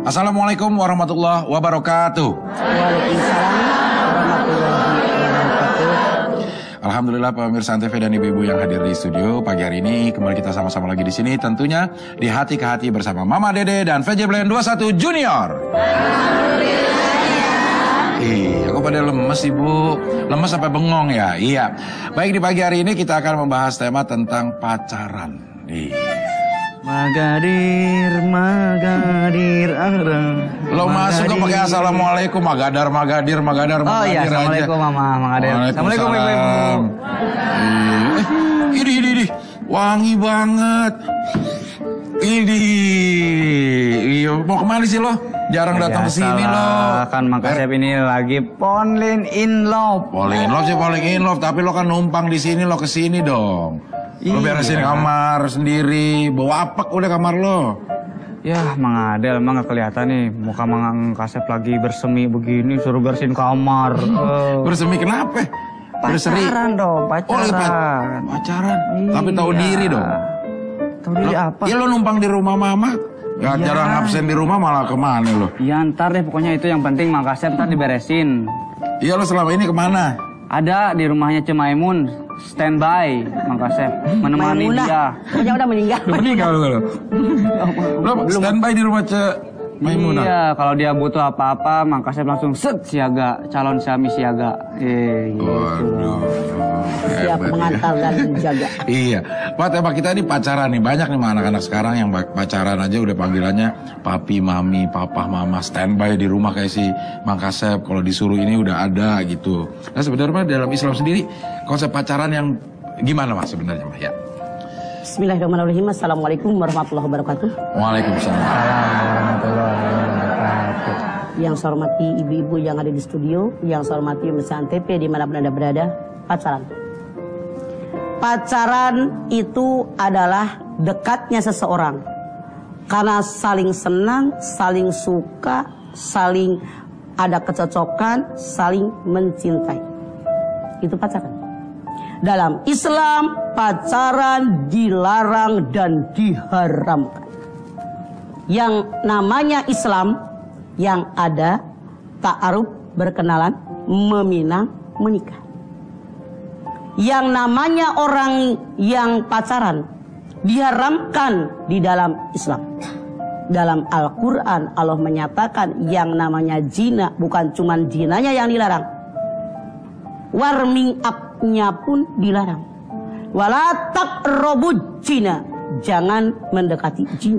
Assalamualaikum warahmatullahi wabarakatuh. Waalaikumsalam warahmatullahi wabarakatuh. Alhamdulillah pemirsa Antv dan ibu-ibu yang hadir di studio pagi hari ini, kembali kita sama-sama lagi di sini, tentunya di Hati ke Hati bersama Mama Dede dan VJ Blend 21 Junior. Iya, kok pada lemes ibu? Lemes sampai bengong ya? Iya. Baik, di pagi hari ini kita akan membahas tema tentang pacaran. Magadir, magadir, Lo masuk kok pakai assalamualaikum, magadir, oh iya, assalamualaikum aja. Mama, magadir. Assalamualaikum ibu-ibu. Ini, wangi banget. Iya, mau kemana sih lo? Jarang datang ke sini lo. Kan Mang Kasep ini lagi falling in love. Falling in love, tapi lo kan numpang di sini, lo kesini dong. Lo beresin kamar sendiri, bawa apak udah kamar lo. Ya, Mang Adel emang gak kelihatan nih muka Mang Kasep lagi bersemi begini, suruh bersihin kamar. Bersemi kenapa? Pacaran dong, pacaran. Pacaran. Tapi tahu diri dong. Tahu diri apa? Ya lo numpang di rumah mama. Gak jarang absen di rumah, malah kemana lo? Ya ntar deh, pokoknya itu yang penting Mang Kasep ntar diberesin. Iya, lo selama ini kemana? Ada di rumahnya Cemaimun, standby Mang Kasep menemani dia. Pokoknya udah meninggal. Udah meninggal lo. Lo standby di rumah Maimunah. Iya, kalau dia butuh apa-apa Mang Kasep langsung set siaga, calon suami siaga. Waduh. Siap mengantar dan menjaga. Iya, Pak, tema kita ini pacaran nih. Banyak nih anak-anak sekarang yang pacaran aja udah panggilannya papi, mami, papa, mama, standby di rumah kayak si Mang Kasep. Kalau disuruh ini udah ada gitu. Nah sebenarnya dalam Islam sendiri konsep pacaran yang gimana Mas sebenarnya Mas? Ya. Bismillahirrahmanirrahim. Assalamualaikum warahmatullahi wabarakatuh. Waalaikumsalam warahmatullahi wabarakatuh. Yang saya hormati ibu-ibu yang ada di studio, yang saya hormati pemirsa Antv dimanapun Anda berada, pacaran. Pacaran itu adalah dekatnya seseorang karena saling senang, saling suka, saling ada kecocokan, saling mencintai. Itu pacaran. Dalam Islam, pacaran dilarang dan diharamkan. Yang namanya Islam, yang ada ta'aruf, berkenalan, meminang, menikah. Yang namanya orang yang pacaran diharamkan di dalam Islam. Dalam Al-Quran Allah menyatakan yang namanya zina, bukan cuma zinanya yang dilarang, warming up-nya pun dilarang. Wala taqrabuz zina, jangan mendekati zina.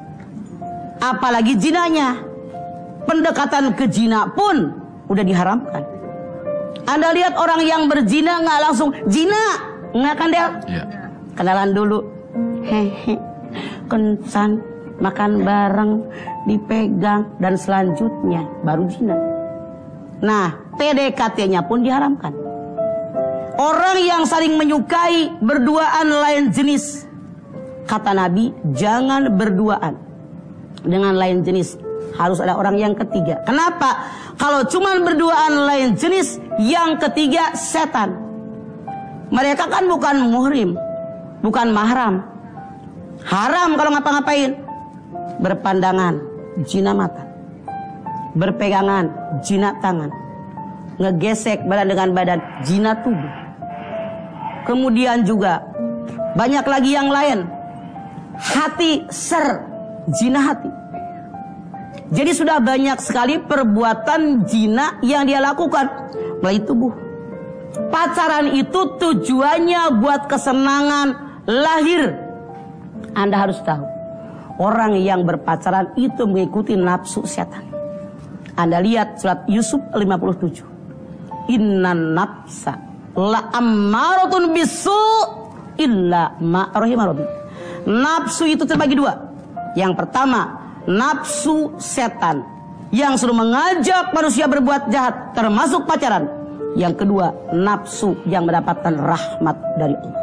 Apalagi zinanya, pendekatan ke zina pun udah diharamkan. Anda lihat orang yang berzina nggak langsung zina, nggak kan Del? Iya. Kenalan dulu, hehe, kencan, makan bareng, dipegang, dan selanjutnya baru zina. Nah, PDKT-nya pun diharamkan. Orang yang saling menyukai berduaan lain jenis, kata Nabi, jangan berduaan dengan lain jenis. Harus ada orang yang ketiga. Kenapa? Kalau cuma berduaan lain jenis, yang ketiga setan. Mereka kan bukan muhrim, bukan mahram. Haram kalau ngapa-ngapain. Berpandangan, zina mata. Berpegangan, zina tangan. Ngegesek badan dengan badan, zina tubuh. Kemudian juga banyak lagi yang lain. Hati ser, zina hati. Jadi sudah banyak sekali perbuatan zina yang dia lakukan melalui tubuh. Pacaran itu tujuannya buat kesenangan lahir. Anda harus tahu, orang yang berpacaran itu mengikuti nafsu setan. Anda lihat surat Yusuf 57. Innan nafsa la ammaratun bisu illa ma rahima rabbi. Nafsu itu terbagi dua. Yang pertama, nafsu setan yang selalu mengajak manusia berbuat jahat, termasuk pacaran. Yang kedua, nafsu yang mendapatkan rahmat dari Allah.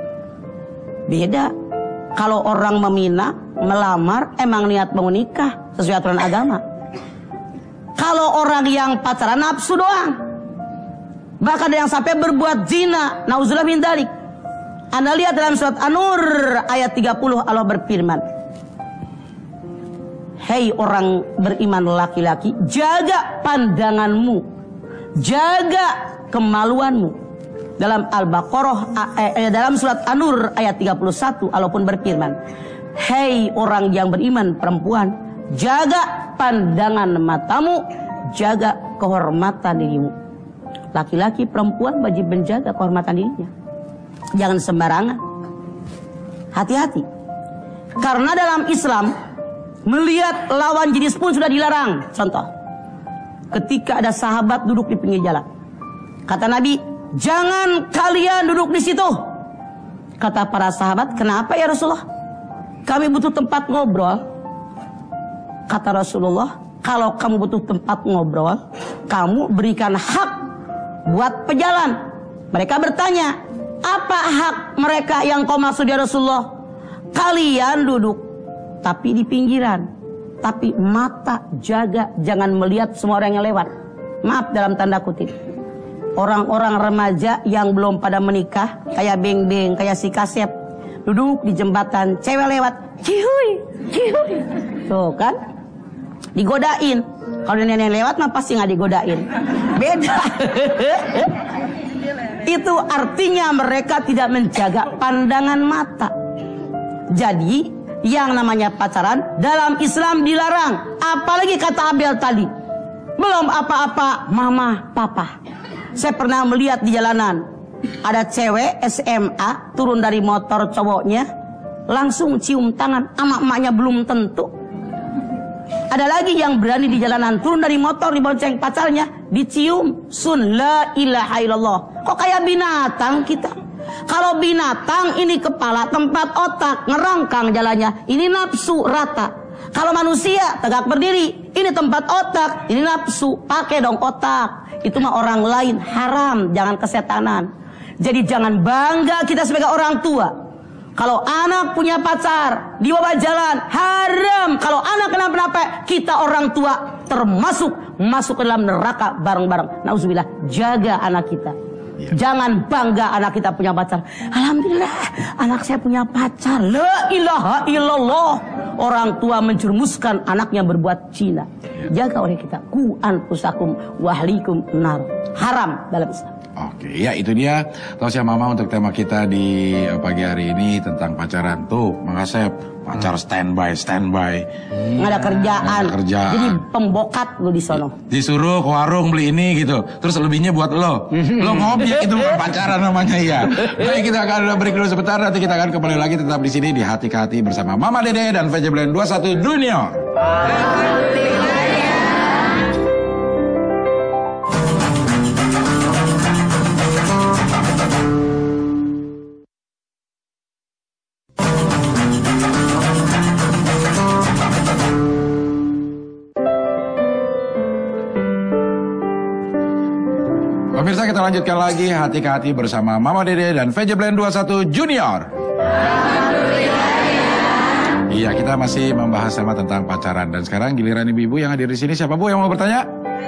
Beda. Kalau orang meminang, melamar, emang niat mau nikah sesuai aturan agama. Kalau orang yang pacaran nafsu doang, bahkan ada yang sampai berbuat zina, nauzubillah min dzalik. Anda lihat dalam surat An-Nur ayat 30, Allah berfirman, hei orang beriman laki-laki, jaga pandanganmu, jaga kemaluanmu. Dalam Al-Baqarah, dalam surat An-Nur ayat 31, Allah pun berfirman, hei orang yang beriman perempuan, jaga pandangan matamu, jaga kehormatan dirimu. Laki-laki perempuan wajib menjaga kehormatan dirinya. Jangan sembarangan. Hati-hati. Karena dalam Islam, melihat lawan jenis pun sudah dilarang. Contoh, ketika ada sahabat duduk di pinggir jalan, kata Nabi, jangan kalian duduk di situ. Kata para sahabat, kenapa ya Rasulullah? Kami butuh tempat ngobrol. Kata Rasulullah, kalau kamu butuh tempat ngobrol, kamu berikan hak buat pejalan. Mereka bertanya, apa hak mereka yang kau maksud ya Rasulullah? Kalian duduk tapi di pinggiran, tapi mata jaga jangan melihat semua orang yang lewat. Maaf dalam tanda kutip, orang-orang remaja yang belum pada menikah, kayak Beng-Beng, kayak si Kasep, duduk di jembatan, cewek lewat, cihuy, cihuy, tuh kan, digodain. Kalau nenek lewat mah pasti nggak digodain. Beda. Itu artinya mereka tidak menjaga pandangan mata. Jadi yang namanya pacaran dalam Islam dilarang. Apalagi kata Abel tadi, belum apa-apa mama papa. Saya pernah melihat di jalanan, ada cewek SMA turun dari motor cowoknya, langsung cium tangan sama emaknya belum tentu. Ada lagi yang berani di jalanan turun dari motor dibonceng pacarnya, dicium, sun la ilaha illallah. Kok kayak binatang kita? Kalau binatang ini kepala tempat otak, ngerangkang jalannya, ini nafsu rata. Kalau manusia tegak berdiri, ini tempat otak, ini nafsu, pakai dong otak. Itu mah orang lain, haram, jangan kesetanan. Jadi jangan bangga kita sebagai orang tua. Kalau anak punya pacar, dibawa jalan, haram. Kalau anak kenapa-napa, kita orang tua termasuk masuk ke dalam neraka bareng-bareng. Nauzubillah, jaga anak kita. Jangan bangga anak kita punya pacar. Alhamdulillah, anak saya punya pacar. La ilaha illallah. Orang tua menjerumuskan anaknya berbuat zina. Jaga oleh kita. Ku anfusakum wa ahlikum nar. Haram dalam Islam. Oke, ya itu dia tausiah mama untuk tema kita di pagi hari ini tentang pacaran. Tuh, Mang Kasep, pacar standby. Nggak ada kerjaan. Jadi pembokat lu di sono. Disuruh ke warung beli ini gitu. Terus lebihnya buat lo. Lo ngobjek itu bukan pacaran namanya ya. Baik, kita akan break dulu sebentar, nanti kita akan kembali lagi tetap di sini di Hati ke Hati bersama Mama Dede dan VJ Blend 21 Junior. Pemirsa, kita lanjutkan lagi Hati ke Hati bersama Mama Dede dan VJ Blend 21 Junior. Iya, kita masih membahas tema tentang pacaran. Dan sekarang giliran ibu-ibu yang hadir di sini. Siapa Bu yang mau bertanya?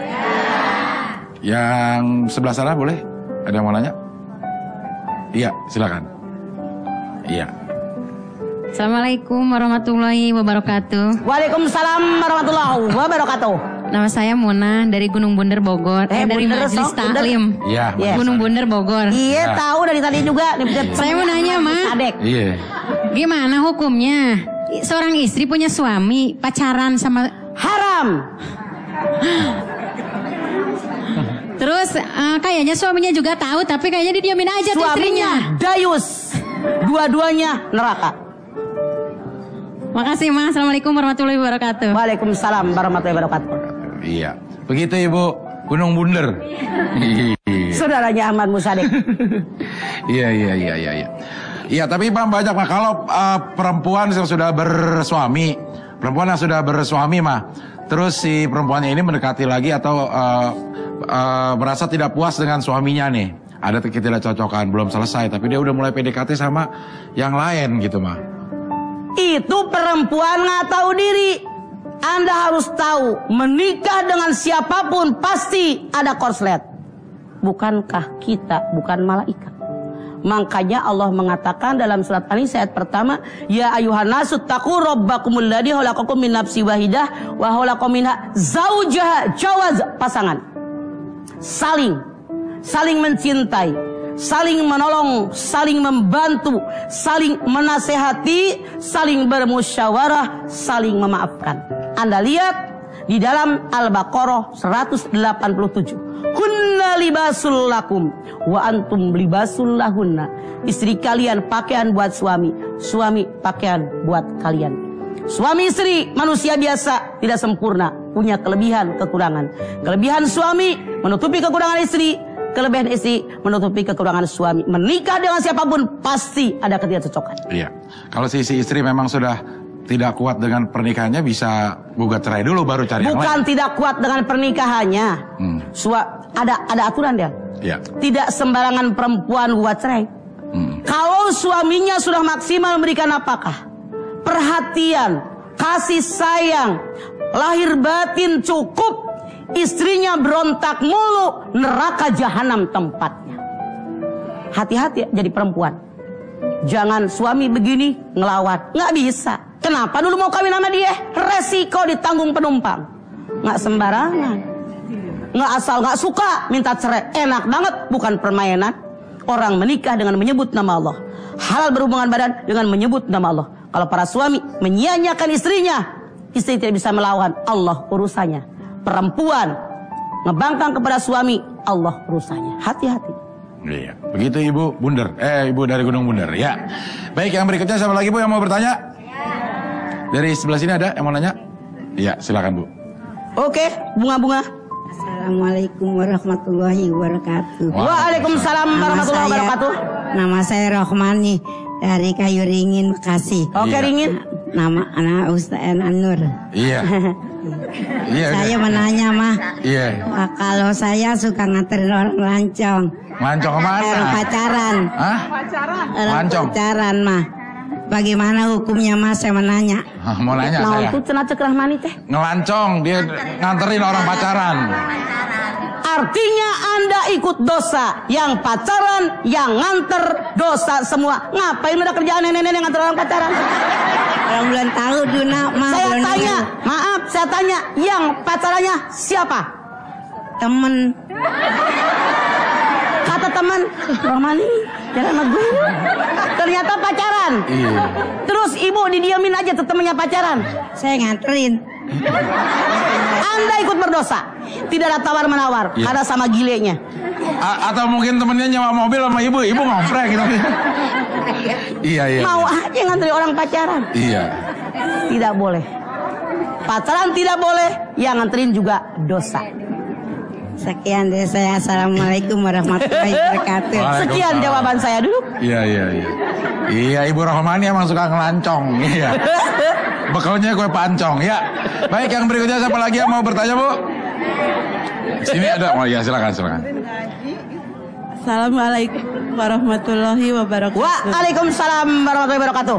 Yang sebelah sana boleh? Ada yang mau nanya? Iya, silakan. Iya. Assalamualaikum warahmatullahi wabarakatuh. Waalaikumsalam warahmatullahi wabarakatuh. Nama saya Mona dari Gunung Bunder Bogor. Dari Majelis Taklim. Iya. Gunung Bunder Bogor. Iya, tahu dari tadi juga. Saya mau nanya, Ma. Iya. Gimana hukumnya? Seorang istri punya suami pacaran sama haram. Terus kayaknya suaminya juga tahu, tapi kayaknya didiamin aja tuh istrinya. Dayus. Dua-duanya neraka. Makasih, Ma. Assalamualaikum warahmatullahi wabarakatuh. Waalaikumsalam warahmatullahi wabarakatuh. Iya. Begitu Ibu, Gunung Bunder. Saudaranya Ahmad Musadik. Iya. Iya, tapi Bang banyak mah kalau perempuan yang sudah bersuami, mah, terus si perempuannya ini mendekati lagi atau merasa tidak puas dengan suaminya nih, ada ketidakcocokan, belum selesai, tapi dia udah mulai PDKT sama yang lain gitu mah. Itu perempuan nggak tahu diri. Anda harus tahu, menikah dengan siapapun pasti ada korslet. Bukankah kita bukan malaikat? Makanya Allah mengatakan dalam surat An-Nisa ayat pertama, ya ayuhan nasu taqu rabbakumul ladzi khalaqakum min nafsin wahidah wa khalaqa minha zaujaha, jawaz, pasangan. Saling mencintai, saling menolong, saling membantu, saling menasehati, saling bermusyawarah, saling memaafkan. Anda lihat di dalam Al-Baqarah 187. Hunna libasul lakum wa antum libasul lahunna. Istri kalian pakaian buat suami, suami pakaian buat kalian. Suami istri manusia biasa, tidak sempurna, punya kelebihan kekurangan. Kelebihan suami menutupi kekurangan istri, kelebihan istri menutupi kekurangan suami. Menikah dengan siapapun pasti ada ketidakcocokan. Iya. Kalau si istri memang sudah tidak kuat dengan pernikahannya, bisa gugat cerai dulu baru cari yang lain. Bukan tidak kuat dengan pernikahannya. Ada aturan dia. Ya. Tidak sembarangan perempuan gugat cerai. Kalau suaminya sudah maksimal memberikan nafkah, perhatian, kasih sayang, lahir batin cukup, istrinya berontak mulu, neraka jahanam tempatnya. Hati-hati jadi perempuan. Jangan suami begini ngelawan, nggak bisa. Kenapa dulu mau kawin sama dia? Resiko ditanggung penumpang. Nggak sembarangan. Nggak asal nggak suka minta cerai. Enak banget, bukan permainan. Orang menikah dengan menyebut nama Allah. Halal berhubungan badan dengan menyebut nama Allah. Kalau para suami menyia-nyiakan istrinya, istri tidak bisa melawan, Allah urusannya. Perempuan ngebangkang kepada suami, Allah urusannya. Hati-hati. Iya. Begitu Ibu Bunder. Ibu dari Gunung Bunder. Ya. Baik, yang berikutnya siapa lagi Bu yang mau bertanya? Dari sebelah sini ada yang mau nanya? Iya, silakan Bu. Oke, bunga-bunga. Assalamualaikum warahmatullahi wabarakatuh. Waalaikumsalam warahmatullahi wabarakatuh. Nama saya Rohmani dari Kayu Ringin, Bekasi. Oke, Ringin. Nama anak Ustaz Anur. Iya. Iya. Saya menanya mah. Iya. Kalau saya suka nganterin orang lancong. Lancong kemana? Orang pacaran. Hah? Orang Lancong. pacaran mah. Bagaimana hukumnya Mas, saya menanya. Mau nanya Nah, saya. itu cenah cekrah mani teh. Ngelancong, dia nganterin orang pacaran. Artinya Anda ikut dosa. Yang pacaran, yang nganter, dosa semua. Ngapain udah kerjaan nenek-nenek nganter orang pacaran? Orang belum tahu Duna mah. Saya belum tanya, tahu. maaf, saya tanya, yang pacarannya siapa? Temen. Kata teman, Rohmani, jangan sama gue. Ternyata pacaran. Iya. Terus ibu didiamin aja tuh temennya pacaran. Saya nganterin. Anda ikut berdosa. Tidak ada tawar-menawar, Iya. ada sama gilenya. Atau mungkin temennya nyewa mobil sama ibu ngomprek gitu. Iya. Mau aja ngantri orang pacaran. Iya. Tidak boleh. Pacaran tidak boleh, yang nganterin juga dosa. Sekian dari saya. Assalamualaikum warahmatullahi wabarakatuh. Sekian jawaban saya dulu. Iya. Iya, Ibu Rohmani emang suka ngelancong. Iya. Bekalnya kue pancong. Ya. Baik, yang berikutnya siapa lagi yang mau bertanya, Bu? Sini ada. Oh iya, silakan. Assalamualaikum warahmatullahi wabarakatuh. Waalaikumsalam warahmatullahi wabarakatuh.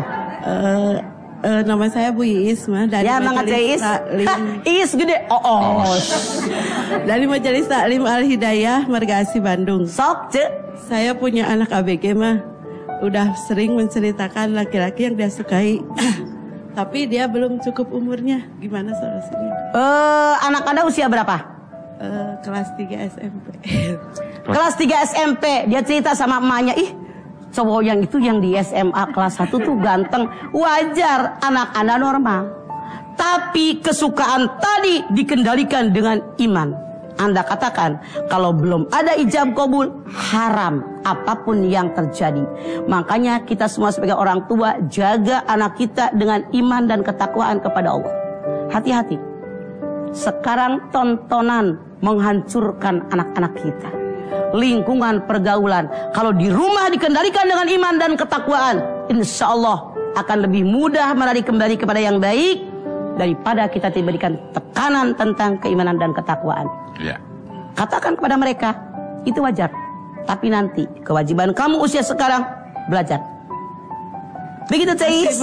Nama saya Bu Iis mah dari Ya, Mang Majelis Iis. Taklim. Iis gede. Oh. Dari Majelis Taklim Al Hidayah Margasi Bandung. Sok, Cek. Saya punya anak ABG mah. Udah sering menceritakan laki-laki yang dia sukai. Tapi dia belum cukup umurnya. Gimana solusinya? Anak Anda usia berapa? Kelas 3 SMP. Kelas 3 SMP. Dia cerita sama emaknya, ih, cowok yang itu yang di SMA kelas 1 tuh ganteng. Wajar, anak Anda normal. Tapi kesukaan tadi dikendalikan dengan iman. Anda katakan, kalau belum ada ijab kabul, haram apapun yang terjadi. Makanya kita semua sebagai orang tua, jaga anak kita dengan iman dan ketakwaan kepada Allah. Hati-hati. Sekarang tontonan menghancurkan anak-anak kita. Lingkungan pergaulan, kalau di rumah dikendalikan dengan iman dan ketakwaan, insya Allah akan lebih mudah menarik kembali kepada yang baik daripada kita diberikan tekanan tentang keimanan dan ketakwaan. Iya. Katakan kepada mereka, itu wajar. Tapi nanti kewajiban kamu usia sekarang belajar. Begitu, Cais.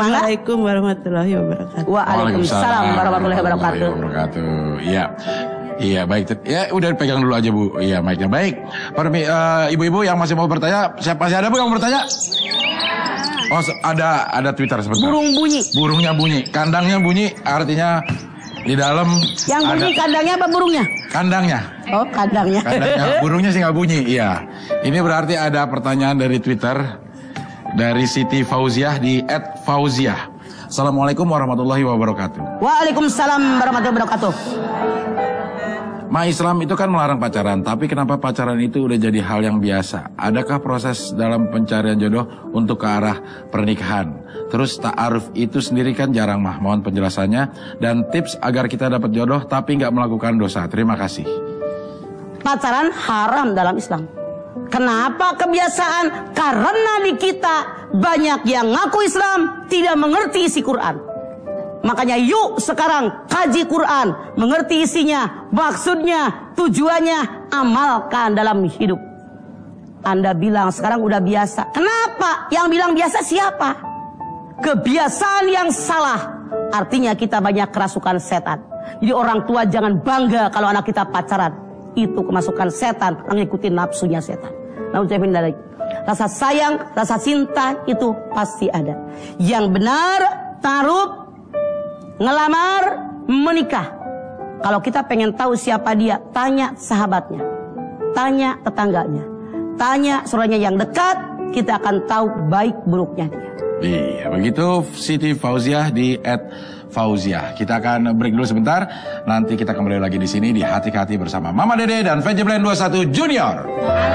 Assalamualaikum warahmatullahi wabarakatuh. Waalaikumsalam warahmatullahi wabarakatuh. Iya. Iya baik. Ya udah pegang dulu aja Bu. Iya mic-nya baik. Ibu-ibu yang masih mau bertanya, masih ada Bu yang mau bertanya? Oh ada Twitter sebentar. Burung bunyi. Burungnya bunyi, kandangnya bunyi, artinya di dalam. Yang bunyi kandangnya apa burungnya? Kandangnya. Oh kandangnya. Kandangnya, burungnya sih nggak bunyi. Iya. Ini berarti ada pertanyaan dari Twitter dari Siti Fauziah di @fauziah. Assalamualaikum warahmatullahi wabarakatuh. Waalaikumsalam warahmatullahi wabarakatuh. Ma, Islam itu kan melarang pacaran, tapi kenapa pacaran itu udah jadi hal yang biasa? Adakah proses dalam pencarian jodoh untuk ke arah pernikahan? Terus ta'aruf itu sendiri kan jarang mah. Mohon penjelasannya dan tips agar kita dapat jodoh tapi nggak melakukan dosa. Terima kasih. Pacaran haram dalam Islam. Kenapa kebiasaan? Karena di kita banyak yang ngaku Islam tidak mengerti isi Quran. Makanya yuk sekarang kaji Quran, mengerti isinya, maksudnya, tujuannya, amalkan dalam hidup. Anda bilang sekarang udah biasa. Kenapa? Yang bilang biasa siapa? Kebiasaan yang salah. Artinya kita banyak kerasukan setan. Jadi orang tua jangan bangga kalau anak kita pacaran. Itu kemasukan setan, mengikuti nafsunya setan. Nah, ucapin dari rasa sayang, rasa cinta itu pasti ada. Yang benar, taruh, ngelamar, menikah. Kalau kita pengen tahu siapa dia, tanya sahabatnya, tanya tetangganya, tanya saudaranya yang dekat, kita akan tahu baik buruknya dia. Iya, begitu Siti Fauziah di @fauziah. Kita akan break dulu sebentar. Nanti kita kembali lagi di sini di Hati ke Hati bersama Mama Dede dan VJ Blend 21 Junior.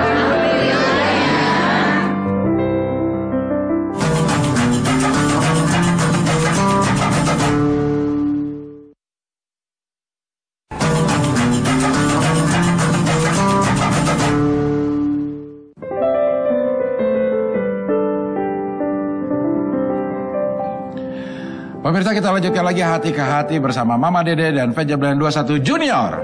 Pemirsa, kita lanjutkan lagi Hati ke Hati bersama Mama Dede dan VJ Blend 21 Junior.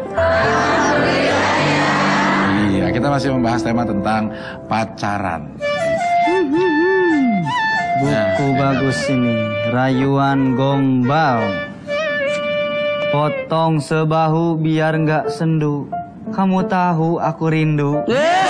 Iya, kita masih membahas tema tentang pacaran. Buku bagus ini, Rayuan Gombal. Potong sebahu biar nggak sendu. Kamu tahu aku rindu.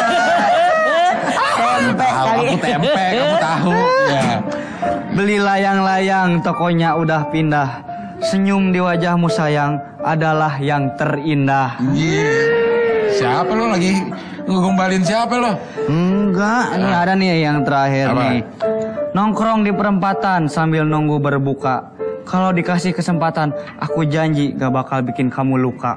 Aku tempe, kamu tahu. Ya. Beli layang-layang, tokonya udah pindah. Senyum di wajahmu sayang adalah yang terindah. Siapa lo lagi ngegombalin siapa lo? Enggak, ini ada nih yang terakhir Apa? nih. Nongkrong di perempatan sambil nunggu berbuka. Kalau dikasih kesempatan, aku janji gak bakal bikin kamu luka.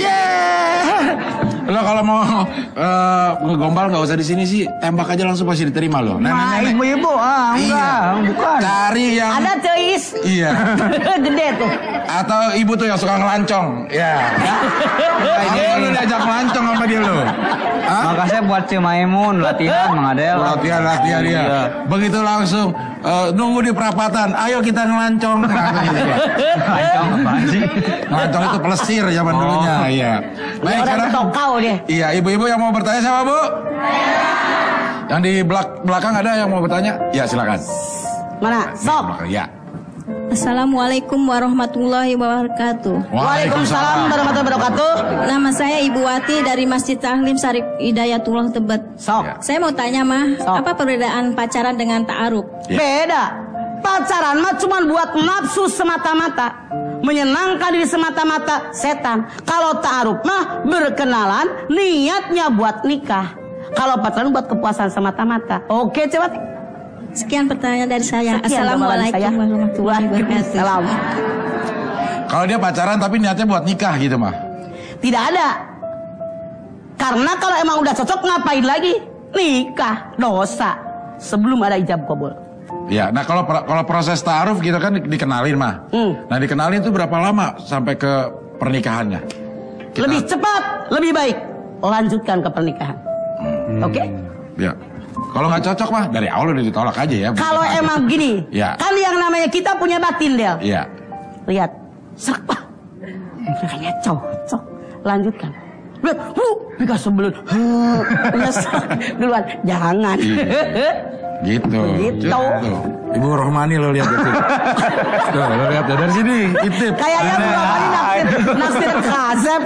Lo kalau mau ngegombal nggak usah di sini sih, tembak aja langsung pasti diterima lo. Nah, ibu-ibu, enggak, bukan. Cari yang Ada teis. Iya. Gede tuh. Atau ibu tuh yang suka ngelancong. Ya. Ini lu diajak ngelancong sama dia lo. Makasih buat si Maimun latihan, Mang Adel. Latihan dia. Iya. Begitu langsung nunggu di perapatan. Ayo kita ngelancong. Ngelancong apaan sih? Ngelancong itu pelesir zaman dulunya. Iya. Baik, Orang sekarang. tokau dia. Iya, ibu-ibu yang mau bertanya siapa, Bu? Yang di belakang ada yang mau bertanya? Ya, silakan. Mana? Sok. Ya. Assalamualaikum warahmatullahi wabarakatuh. Waalaikumsalam warahmatullahi wabarakatuh. Nama saya Ibu Wati dari Masjid Tahlim Sarif Hidayatullah Tebet. Sok. Ya. Saya mau tanya mah, Sok. apa perbedaan pacaran dengan ta'aruf? Ya. Beda. Pacaran mah cuma buat nafsu semata-mata, menyenangkan diri semata-mata, setan. Kalau ta'aruf mah berkenalan, niatnya buat nikah. Kalau pacaran buat kepuasan semata-mata. Oke, coba. Sekian pertanyaan dari saya. Sekian Assalamualaikum warahmatullahi wabarakatuh. Waalaikumsalam. Kalau dia pacaran tapi niatnya buat nikah gitu mah. Tidak ada. Karena kalau emang udah cocok ngapain lagi? Nikah, dosa. Sebelum ada ijab kabul. Ya, nah kalau proses ta'aruf gitu kan dikenalin mah. Nah dikenalin itu berapa lama sampai ke pernikahannya? Lebih cepat, lebih baik. Lanjutkan ke pernikahan. Oke? Ya. Kalau nggak cocok mah dari awal udah ditolak aja ya. Kalau emang gini, Ya. kan yang namanya kita punya batin, Del. Iya. Lihat, serak, Pak. Kayaknya cocok. Lanjutkan. Lihat, Pika sebelum nyesek duluan. Jangan. Gitu. Gitu. Ibu Rohmani lo lihat itu. Tuh, lo lihat ya dari sini, intip. Kayaknya Bu Rohmani naksir Kasep.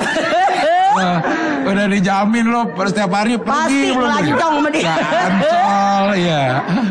Udah dijamin lo setiap hari pergi. Pasti melancong sama dia. Ancol, iya.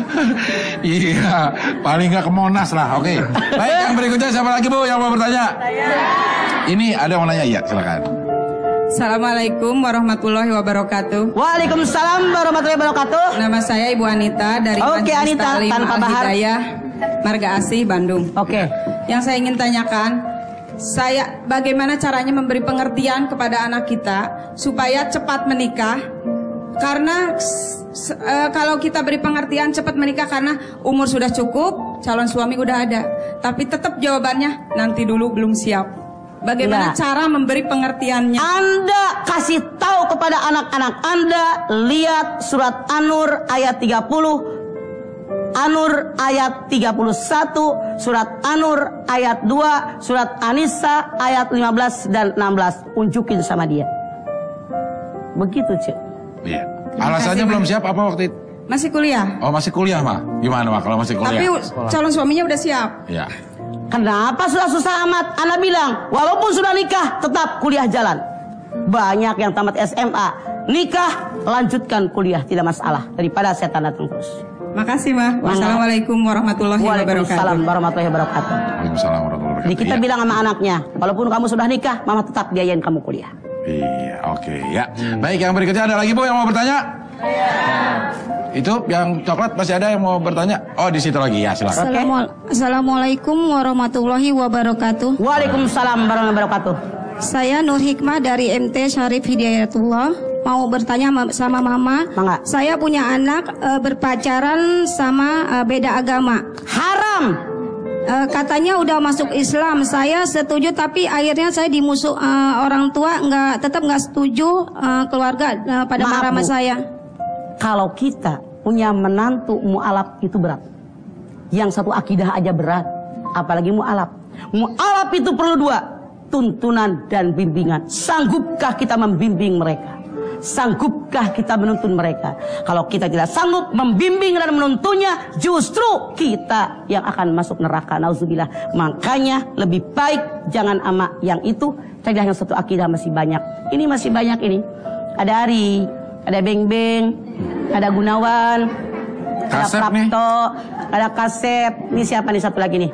Iya, paling nggak ke Monas lah. Oke. Baik, yang berikutnya siapa lagi Bu yang mau bertanya? Ini ada yang mau nanya, iya silakan. Assalamualaikum warahmatullahi wabarakatuh. Waalaikumsalam warahmatullahi wabarakatuh. Nama saya Ibu Anita dari Oke, Majelis Anita, Taklim tanpa bahar. Al-Hidayah, Marga Asih, Bandung. Oke. Yang saya ingin tanyakan, bagaimana caranya memberi pengertian kepada anak kita supaya cepat menikah? Karena kalau kita beri pengertian cepat menikah karena umur sudah cukup, calon suami udah ada, tapi tetap jawabannya nanti dulu belum siap. Bagaimana cara memberi pengertiannya? Anda kasih tahu kepada anak-anak Anda, lihat surat An-Nur ayat 30, An-Nur ayat 31, surat An-Nur ayat 2, surat An-Nisa ayat 15 dan 16. Unjukin sama dia. Begitu, Cik. Iya. Alasannya belum siap apa waktu itu? Masih kuliah. Oh, masih kuliah, mah. Gimana, mah kalau masih kuliah? Tapi calon suaminya udah siap. Iya. Kenapa susah-susah amat? Anda bilang, walaupun sudah nikah, tetap kuliah jalan. Banyak yang tamat SMA, nikah, lanjutkan kuliah, tidak masalah. Daripada setan datang terus. Makasih, Mah. Wassalamualaikum warahmatullahi wabarakatuh. Waalaikumsalam warahmatullahi wabarakatuh. Waalaikumsalam warahmatullahi wabarakatuh. Jadi kita Iya. bilang sama anaknya, walaupun kamu sudah nikah, mama tetap biayain kamu kuliah. Iya, oke, ya. Baik, yang berikutnya ada lagi Bu yang mau bertanya? Itu yang coklat masih ada yang mau bertanya? Oh, di situ lagi ya, silakan. Assalamualaikum warahmatullahi wabarakatuh. Waalaikumsalam warahmatullahi wabarakatuh. Saya Nur Hikmah dari MT Syarif Hidayatullah. Mau bertanya sama Mama. Mangga. Saya punya anak berpacaran sama beda agama. Haram. Katanya udah masuk Islam. Saya setuju, tapi akhirnya saya dimusuh orang tua. Tetap nggak setuju keluarga pada Maaf, marah sama Bu. saya. Kalau kita punya menantu mu'alaf itu berat. Yang satu akidah aja berat, apalagi mu'alaf. Mu'alaf itu perlu dua, tuntunan dan bimbingan. Sanggupkah kita membimbing mereka? Sanggupkah kita menuntun mereka? Kalau kita tidak sanggup membimbing dan menuntunnya, justru kita yang akan masuk neraka. Nauzubillah. Makanya lebih baik jangan ama yang itu. Carilah yang satu akidah, masih banyak. Ini masih banyak ini. Ada Ari, ada Beng-Beng, ada Gunawan, Kasep ada nih. Prapto, ada Kasep. Ini siapa nih satu lagi nih?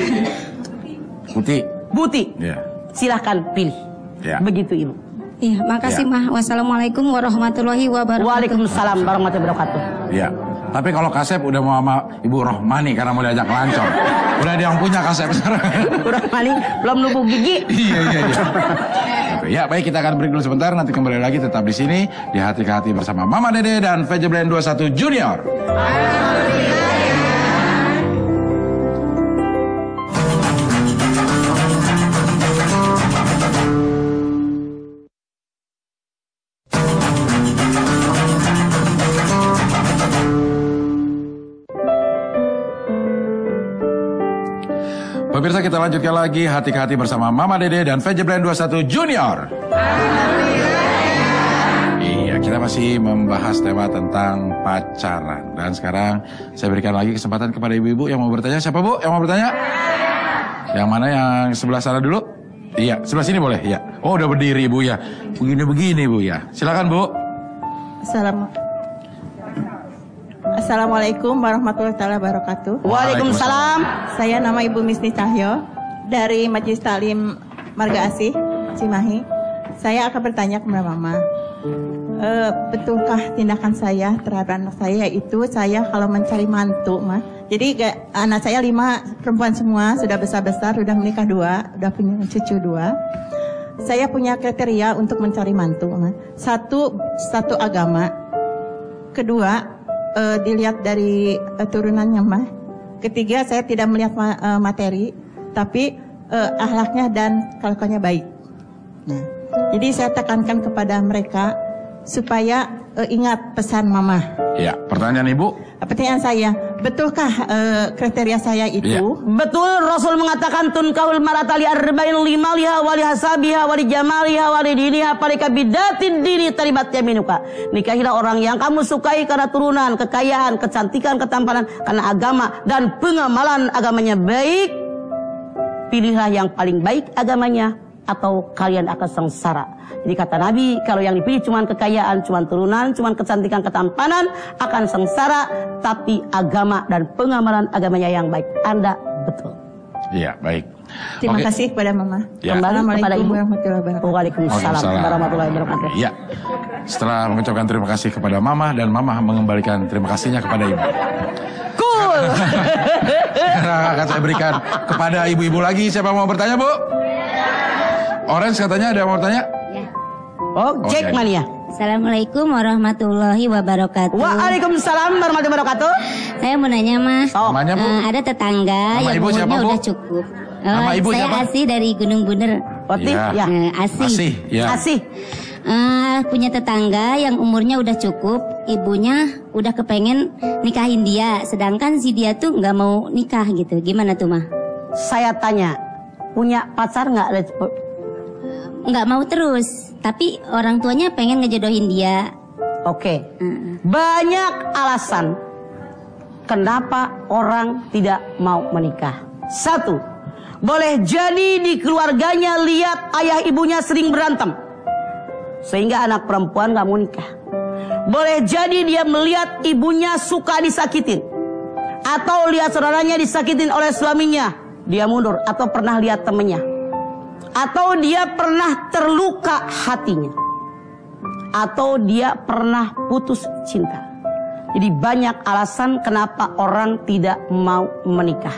Putih. Buti. Iya. Silahkan pilih. Ya. Begitu Ibu. Iya, makasih Mah. Wassalamualaikum warahmatullahi wabarakatuh. Waalaikumsalam warahmatullahi wabarakatuh. Iya. Tapi kalau Kasep udah mau sama Ibu Rohmani karena mau diajak lancong. Udah dia yang punya Kasep sekarang. Udah paling belum nubuh gigi. Iya. Oke, ya, baik, kita akan break dulu sebentar, nanti kembali lagi tetap di sini di Hati ke Hati bersama Mama Dede dan VJ Blend 21 Junior. Pemirsa, kita lanjutkan lagi Hati ke Hati bersama Mama Dede dan VJ Blend 21 Junior. Iya, kita masih membahas tema tentang pacaran. Dan sekarang saya berikan lagi kesempatan kepada ibu-ibu yang mau bertanya. Siapa Bu yang mau bertanya? Yang mana, yang sebelah sana dulu? Iya, sebelah sini boleh? Iya. Oh, udah berdiri Bu ya. Begini Bu ya. Silakan Bu. Assalamualaikum warahmatullahi wabarakatuh. Waalaikumsalam. Saya nama Ibu Misni Cahyo dari Majelis Taklim Marga Asih, Cimahi. Saya akan bertanya kepada Mama, betulkah tindakan saya terhadap anak saya itu saya kalau mencari mantu, Ma? Jadi anak saya 5 perempuan semua, sudah besar-besar, sudah menikah 2, sudah punya cucu 2. Saya punya kriteria untuk mencari mantu, Ma. Satu agama. Kedua, dilihat dari turunannya, Mah. Ketiga, saya tidak melihat materi, tapi akhlaknya dan kelakuannya baik. Nah, jadi saya tekankan kepada mereka supaya ingat pesan mama. Ya, pertanyaan Ibu. Pertanyaan saya, betulkah kriteria saya itu? Iya. Betul, Rasul mengatakan tunkahul maratali arba'in limaliha wali hasabiha wali jamaliha wali diniha palika bidatid dini taribat yaminuka. Nikahilah orang yang kamu sukai karena turunan, kekayaan, kecantikan, ketampanan, karena agama dan pengamalan agamanya baik. Pilihlah yang paling baik agamanya atau kalian akan sengsara. Jadi kata Nabi, kalau yang dipilih cuma kekayaan, cuma turunan, cuma kecantikan, ketampanan, akan sengsara. Tapi agama dan pengamalan agamanya yang baik. Anda betul. Iya, baik. Terima Oke. kasih kepada mama. Ya. Kembali kepada Ibu. warahmatullahi wabarakatuh. Waalaikumsalam warahmatullahi wabarakatuh. Iya. Setelah mengucapkan terima kasih kepada Mama dan Mama mengembalikan terima kasihnya kepada Ibu. Cool. Nah, akan saya berikan kepada ibu-ibu lagi. Siapa mau bertanya, Bu? Orange katanya ada yang mau bertanya? Oh, Jack Oke. Mania. Assalamualaikum warahmatullahi wabarakatuh. Waalaikumsalam warahmatullahi wabarakatuh. Saya mau nanya Mas, Namanya, Bu? ada tetangga Nama yang Ibu siapa, umurnya Bu? udah cukup. Nama Ibu saya siapa? Asih dari Gunung Bunder. Otif, Iya. ya. Asih. Asih, ya. Asih. Punya tetangga yang umurnya udah cukup, ibunya udah kepengen nikahin dia, sedangkan si dia tuh nggak mau nikah gitu. Gimana tuh mah? Saya tanya, punya pacar nggak? Nggak mau terus, tapi orang tuanya pengen ngejodohin dia. Oke. Banyak alasan kenapa orang tidak mau menikah. Satu, boleh jadi di keluarganya lihat ayah ibunya sering berantem, sehingga anak perempuan gak mau nikah. Boleh jadi dia melihat ibunya suka disakitin, atau lihat saudaranya disakitin oleh suaminya, dia mundur. Atau pernah lihat temennya, atau dia pernah terluka hatinya, atau dia pernah putus cinta. Jadi banyak alasan kenapa orang tidak mau menikah.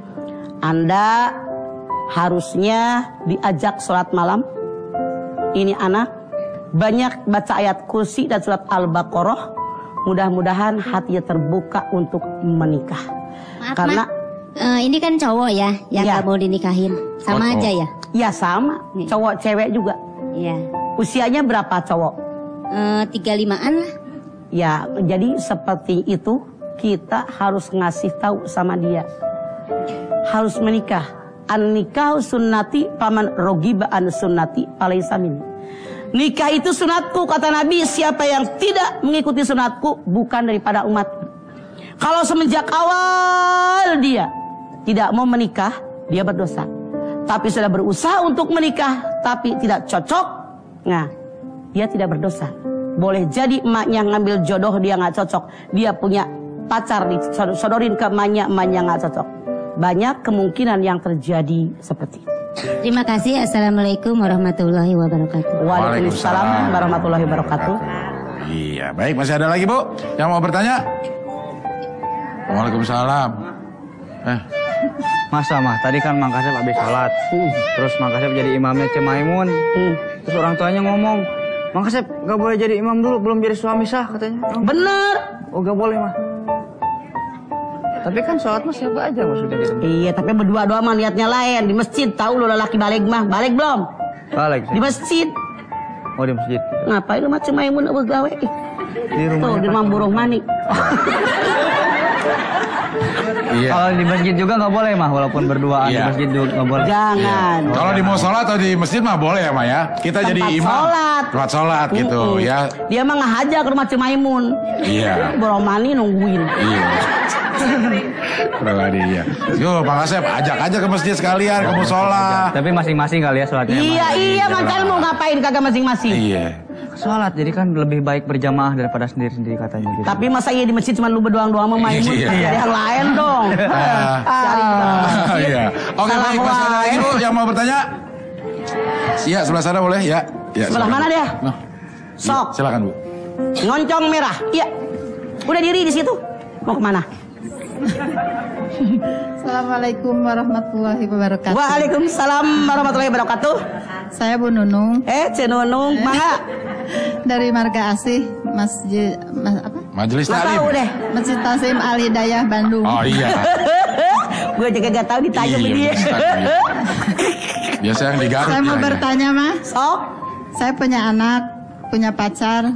Anda harusnya diajak sholat malam. Ini anak banyak baca ayat kursi dan surat Al-Baqarah. Mudah-mudahan hatinya terbuka untuk menikah. Maaf, Karena ini kan cowok ya yang Ya. nggak mau dinikahin, sama aja ya? ya sama, Nih. cowok cewek juga. Iya. Usianya berapa cowok? 35-an lah. Ya, jadi seperti itu kita harus ngasih tahu sama dia. Harus menikah. An-nikah sunnati paman rogiba an sunnati falaysa minni. Nikah itu sunatku, kata Nabi. Siapa yang tidak mengikuti sunatku bukan daripada umatku. Kalau semenjak awal dia tidak mau menikah, dia berdosa. Tapi sudah berusaha untuk menikah tapi tidak cocok, nah dia tidak berdosa. Boleh jadi emaknya ngambil jodoh dia nggak cocok, dia punya pacar disodorin ke emaknya nggak cocok. Banyak kemungkinan yang terjadi seperti itu. Terima kasih. Assalamualaikum warahmatullahi wabarakatuh. Waalaikumsalam warahmatullahi wabarakatuh. Iya, baik. Masih ada lagi, Bu? Yang mau bertanya? Waalaikumsalam. Masa mah, tadi kan Mang Kasep habis sholat. Terus Mang Kasep jadi imamnya Cik Maimun. Terus orang tuanya ngomong, Mang Kasep gak boleh jadi imam dulu, belum jadi suami sah katanya. Bener. Oh gak boleh mah. Tapi kan sholat mah siapa aja maksudnya gitu. Iya, tapi berdua doa mah niatnya lain. Di masjid, tahu lo lelaki balik mah. Balik belum? Balik Di sih. masjid. Oh di masjid. Ngapain lu macam Maimun begawe? Di rumahnya Tuh, di rumah burung mani. Iya. Kalau di masjid juga nggak boleh mah, walaupun berduaan di Iya. masjid juga nggak boleh. Jangan. Kalau di musola atau di masjid mah boleh ya, Ma ya. Kita jadi Tempat imam. sholat. Tempat sholat gitu ya. Dia mah ngahaja ke rumah Cemaimun. Iya. Burung mani nungguin. Iya. Berarti iya. Yo, Pak Kasep, ajak aja ke masjid sekalian, ke musola. Tapi masing-masing kali ya sholatnya. Iya, makanya mau ngapain kagak masing-masing. Iya. Sholat, jadi kan lebih baik berjamaah daripada sendiri-sendiri katanya gitu. Tapi masa iya di masjid cuma lu berdoang-doang sama Maimun? Iya. Ada yang lain dong. Iya. Oke, Salah baik. Masih ada lagi, Bu, yang mau bertanya? Iya, sebelah sana boleh ya. Ya, Sebelah silakan. mana dia? Nah, Sok. silakan, Bu. Ngoncong merah. Iya. Udah diri di situ. Mau kemana? Assalamualaikum warahmatullahi wabarakatuh. Waalaikumsalam warahmatullahi wabarakatuh. Saya Bu Nunung Cenunung, mangga. dari Marga Asih, Majelis Nggak Taklim. tahu deh. Masjid Tasim Al Hidayah Bandung. Oh iya. Gue juga gak tahu ditanya sama dia. Majelis Taklim. Biasa yang di Garut. Saya mau ya, ya. bertanya, Mas. Sok. Saya punya anak, punya pacar.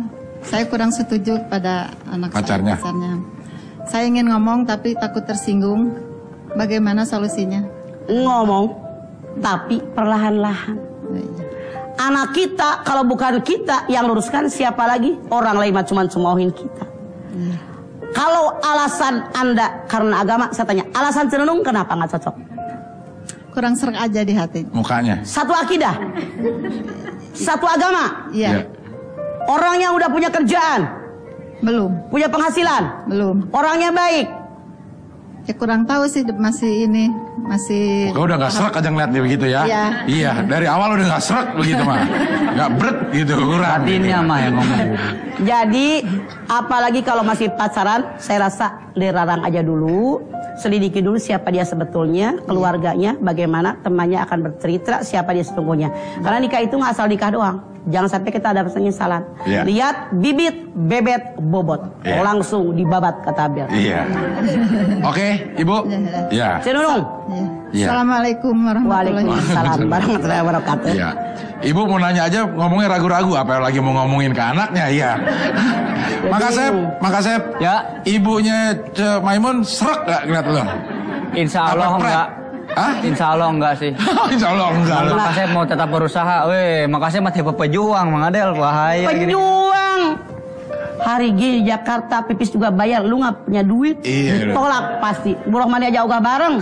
Saya kurang setuju pada anak Pacarnya. pacarnya. Saya ingin ngomong tapi takut tersinggung. Bagaimana solusinya? Ngomong, tapi perlahan-lahan. Anak kita, kalau bukan kita yang luruskan, siapa lagi? Orang lain mah cuma cemoohin kita. Kalau alasan Anda karena agama, saya tanya, alasan cenenung kenapa nggak cocok? Kurang serak aja di hati. Mukanya. Satu akidah, satu agama. Iya. Orang yang udah punya kerjaan, Belum. punya penghasilan, Belum. orangnya baik. Ya kurang tahu sih masih ini. Masih. Kau udah gak serak aja ngeliat dia begitu ya? Iya. Iya, dari awal udah gak serak begitu mah. Gak bret gitu, kurang. Batinnya mah yang ngomong. Jadi apalagi kalau masih pacaran, saya rasa dilarang aja dulu, selidiki dulu siapa dia sebetulnya, keluarganya, bagaimana temannya akan bercerita siapa dia sesungguhnya. Karena nikah itu nggak asal nikah doang. Jangan sampai kita ada penyesalan. Iya. Lihat bibit, bebet, bobot, Iya. langsung dibabat kata Abel. Iya. Oke, Ibu. Ya. Cenderung. Iya. Assalamualaikum warahmatullahi wabarakatuh. Waalaikumsalam warahmatullahi wabarakatuh. Iya. Ibu mau nanya aja ngomongnya ragu-ragu, apa lagi mau ngomongin ke anaknya, iya. Makasih. Ya. Ibunya Maimun serak gak ngeliat lo? Insya Allah Apa, Pret? enggak. Hah? Insya Allah enggak sih. Insya Allah enggak. lo. Makasih mau tetap berusaha. Makasih mah tipe pejuang, Mang Adel. Bahaya gini. Pejuang. Hari gini Jakarta pipis juga bayar, lu nggak punya duit, Iya, ditolak pasti. Bu Rohmani aja ogah bareng.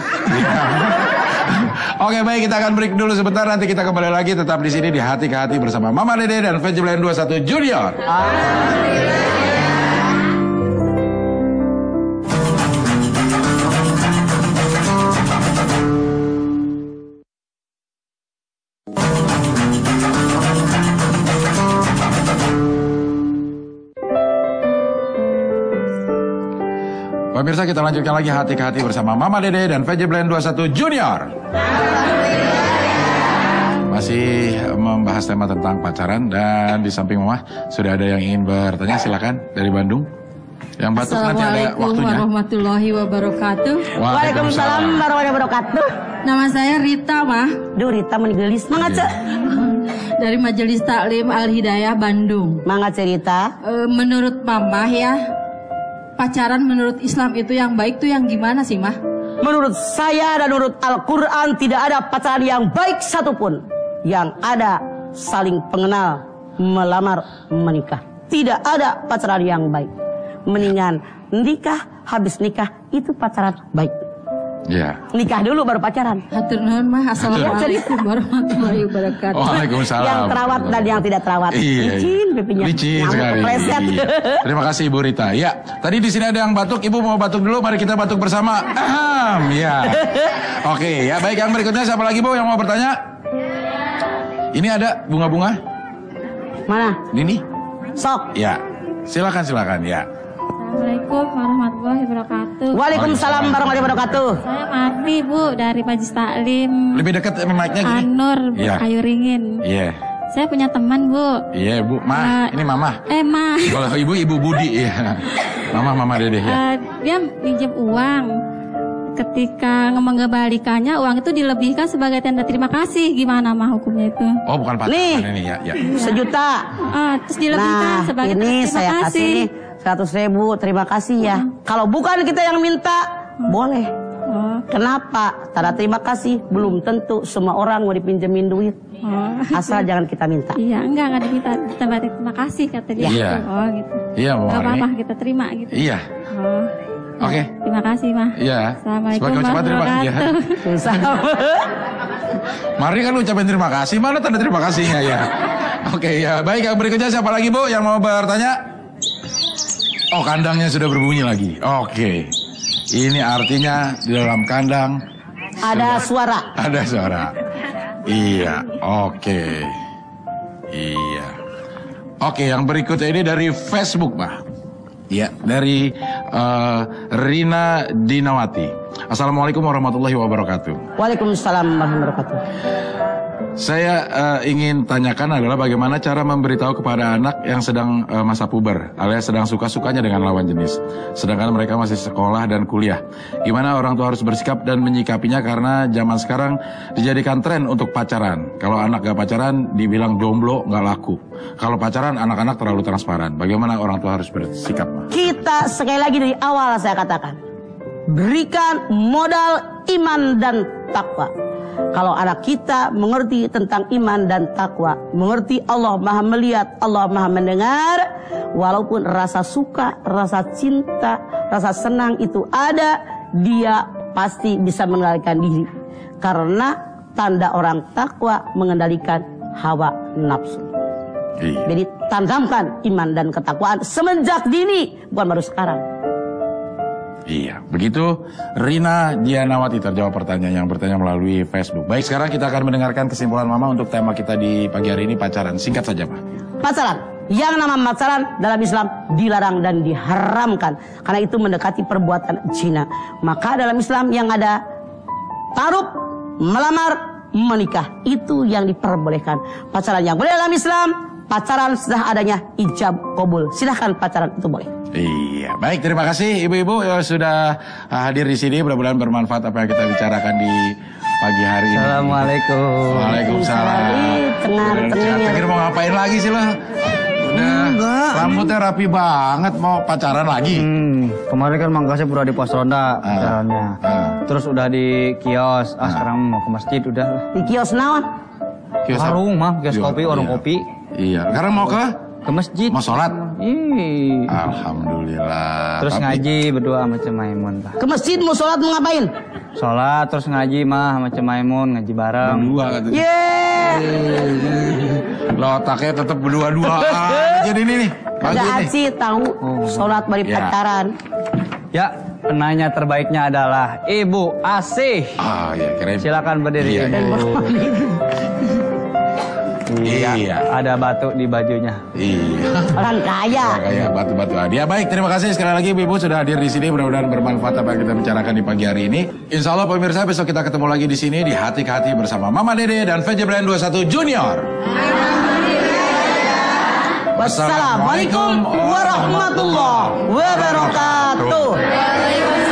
Oke, baik, kita akan break dulu sebentar, nanti kita kembali lagi tetap di sini di Hati ke Hati bersama Mama Dede dan Vegetarian 21 Junior. Pemirsa, kita lanjutkan lagi Hati ke Hati bersama Mama Dede dan Vegetarian 21 Junior. Masih membahas tema tentang pacaran, dan di samping Mama sudah ada yang ingin bertanya, silakan dari Bandung. Yang batuk nanti ada Assalamualaikum waktunya. warahmatullahi wabarakatuh. Waalaikumsalam warahmatullahi wabarakatuh. Nama saya Rita, Mah. Duh, Rita menigelis. Mangga ce. Dari Majelis Taklim Al-Hidayah Bandung. Mangga ce Rita. Menurut Mama ya, pacaran menurut Islam itu yang baik tuh yang gimana sih, Mah? Menurut saya dan menurut Al-Quran tidak ada pacaran yang baik satupun. Yang ada saling pengenal, melamar, menikah. Tidak ada pacaran yang baik. Mendingan nikah, habis nikah itu pacaran baik. Ya. Nikah dulu baru pacaran. Hatur nuhun, Mah. Assalamualaikum warahmatullahi wabarakatuh. Waalaikumsalam. Yang terawat dan yang tidak terawat. Iya. Licin pipinya. Licin Nyamuk sekali. kepleset. Iya. Terima kasih Ibu Rita. Ya, tadi di sini ada yang batuk. Ibu mau batuk dulu? Mari kita batuk bersama. Ya. Oke, ya baik. Yang berikutnya siapa lagi, Bu, yang mau bertanya? Ini ada bunga-bunga. Mana? Ini. Sok. Ya. Silakan ya. Assalamualaikum warahmatullahi wabarakatuh. Waalaikumsalam warahmatullahi wabarakatuh. Saya Marni, Bu, dari Majelis Taklim Lebih dekat mic-nya gini. Anur, Iya. Ayu Ringin. Iya. Saya punya teman, Bu. Iya, Bu. Ini Mama. Ma. Kalau Ibu Budi ya. Mama Dede ya. Dia pinjam uang. Ketika mengembalikannya, uang itu dilebihkan sebagai tanda terima kasih. Gimana mah hukumnya itu? Oh, bukan pacaran ini ya. Sejuta. Terus dilebihkan sebagai tanda ini terima saya kasih. kasih nih 100.000, terima kasih ya. Kalau bukan kita yang minta, boleh. Kenapa? Tanda terima kasih belum tentu semua orang mau dipinjemin duit. Asal jangan kita minta. Iya, enggak diminta tanda terima kasih kata dia. Iya. Oh gitu. Iya, Bu. Enggak apa-apa, kita terima gitu. Iya. Oh. Oke. Terima kasih, Mah. Iya. Assalamualaikum Sebagai ucapan terima kasih. Ya. Mari kan ucapin terima kasih. Mana tanda terima kasihnya ya? Oke, ya. Baik, yang berikutnya siapa lagi, Bu, yang mau bertanya? Oh, kandangnya sudah berbunyi lagi. Oke. Ini artinya di dalam kandang ada suara. Ada suara. Iya, oke. Iya. Oke, yang berikutnya ini dari Facebook, Pak. Ya, dari Rina Dinawati. Assalamualaikum warahmatullahi wabarakatuh. Waalaikumsalam warahmatullahi wabarakatuh. Saya ingin tanyakan adalah bagaimana cara memberitahu kepada anak yang sedang masa puber alias sedang suka-sukanya dengan lawan jenis, sedangkan mereka masih sekolah dan kuliah. Gimana orang tua harus bersikap dan menyikapinya karena zaman sekarang dijadikan tren untuk pacaran. Kalau anak gak pacaran dibilang jomblo, gak laku. Kalau pacaran anak-anak terlalu transparan. Bagaimana orang tua harus bersikap? Kita sekali lagi dari awal saya katakan, berikan modal iman dan takwa. Kalau anak kita mengerti tentang iman dan takwa, mengerti Allah Maha melihat, Allah Maha mendengar, walaupun rasa suka, rasa cinta, rasa senang itu ada, dia pasti bisa mengendalikan diri. Karena tanda orang takwa mengendalikan hawa nafsu. Jadi tanamkan iman dan ketakwaan semenjak dini, bukan baru sekarang. Iya, begitu Rina Dianawati terjawab pertanyaan yang bertanya melalui Facebook. Baik, sekarang kita akan mendengarkan kesimpulan Mama untuk tema kita di pagi hari ini, pacaran. Singkat saja, Pak. Pacaran, yang nama pacaran dalam Islam dilarang dan diharamkan karena itu mendekati perbuatan zina. Maka dalam Islam yang ada tarup, melamar, menikah, itu yang diperbolehkan. Pacaran yang boleh dalam Islam, pacaran setelah adanya ijab kabul. Silahkan pacaran itu boleh. Iya, baik, terima kasih ibu-ibu yang sudah hadir di sini. Mudah-mudahan bermanfaat apa yang kita bicarakan di pagi hari ini. Assalamualaikum. Waalaikumsalam. Tengah mau ngapain lagi sih lo? Udah, rambutnya rapi banget, mau pacaran lagi. Kemarin kan Mang Kasep udah di pos ronda pacarannya. Terus udah di kios. Sekarang mau ke masjid udah. Di kios naon? Kios warung mah, kios kopi, warung kopi. Iya, sekarang mau ke masjid. Mau sholat? Iya. Alhamdulillah. Terus ngaji berdua sama Cemaimun, Pak. Ke masjid mau sholat mau ngapain? Sholat terus ngaji mah sama Cemaimun, ngaji bareng. Berdua katanya. Lo otaknya tetap berdua-dua. Jadi ini nih. Ada aci tahu sholat bari pacaran. Ya, penanya terbaiknya adalah Ibu Asih. Iya, keren. Silakan berdiri. Iya, ada batu di bajunya. Iya. Orang kaya. Kayak batu-batu hadiah. Baik, terima kasih sekali lagi Ibu sudah hadir di sini. Mudah-mudahan bermanfaat apa yang kita bicarakan di pagi hari ini. Insya Allah pemirsa, besok kita ketemu lagi di sini di Hati ke Hati bersama Mama Dede dan VJ Blend 21 Junior. Wassalamualaikum warahmatullahi wabarakatuh.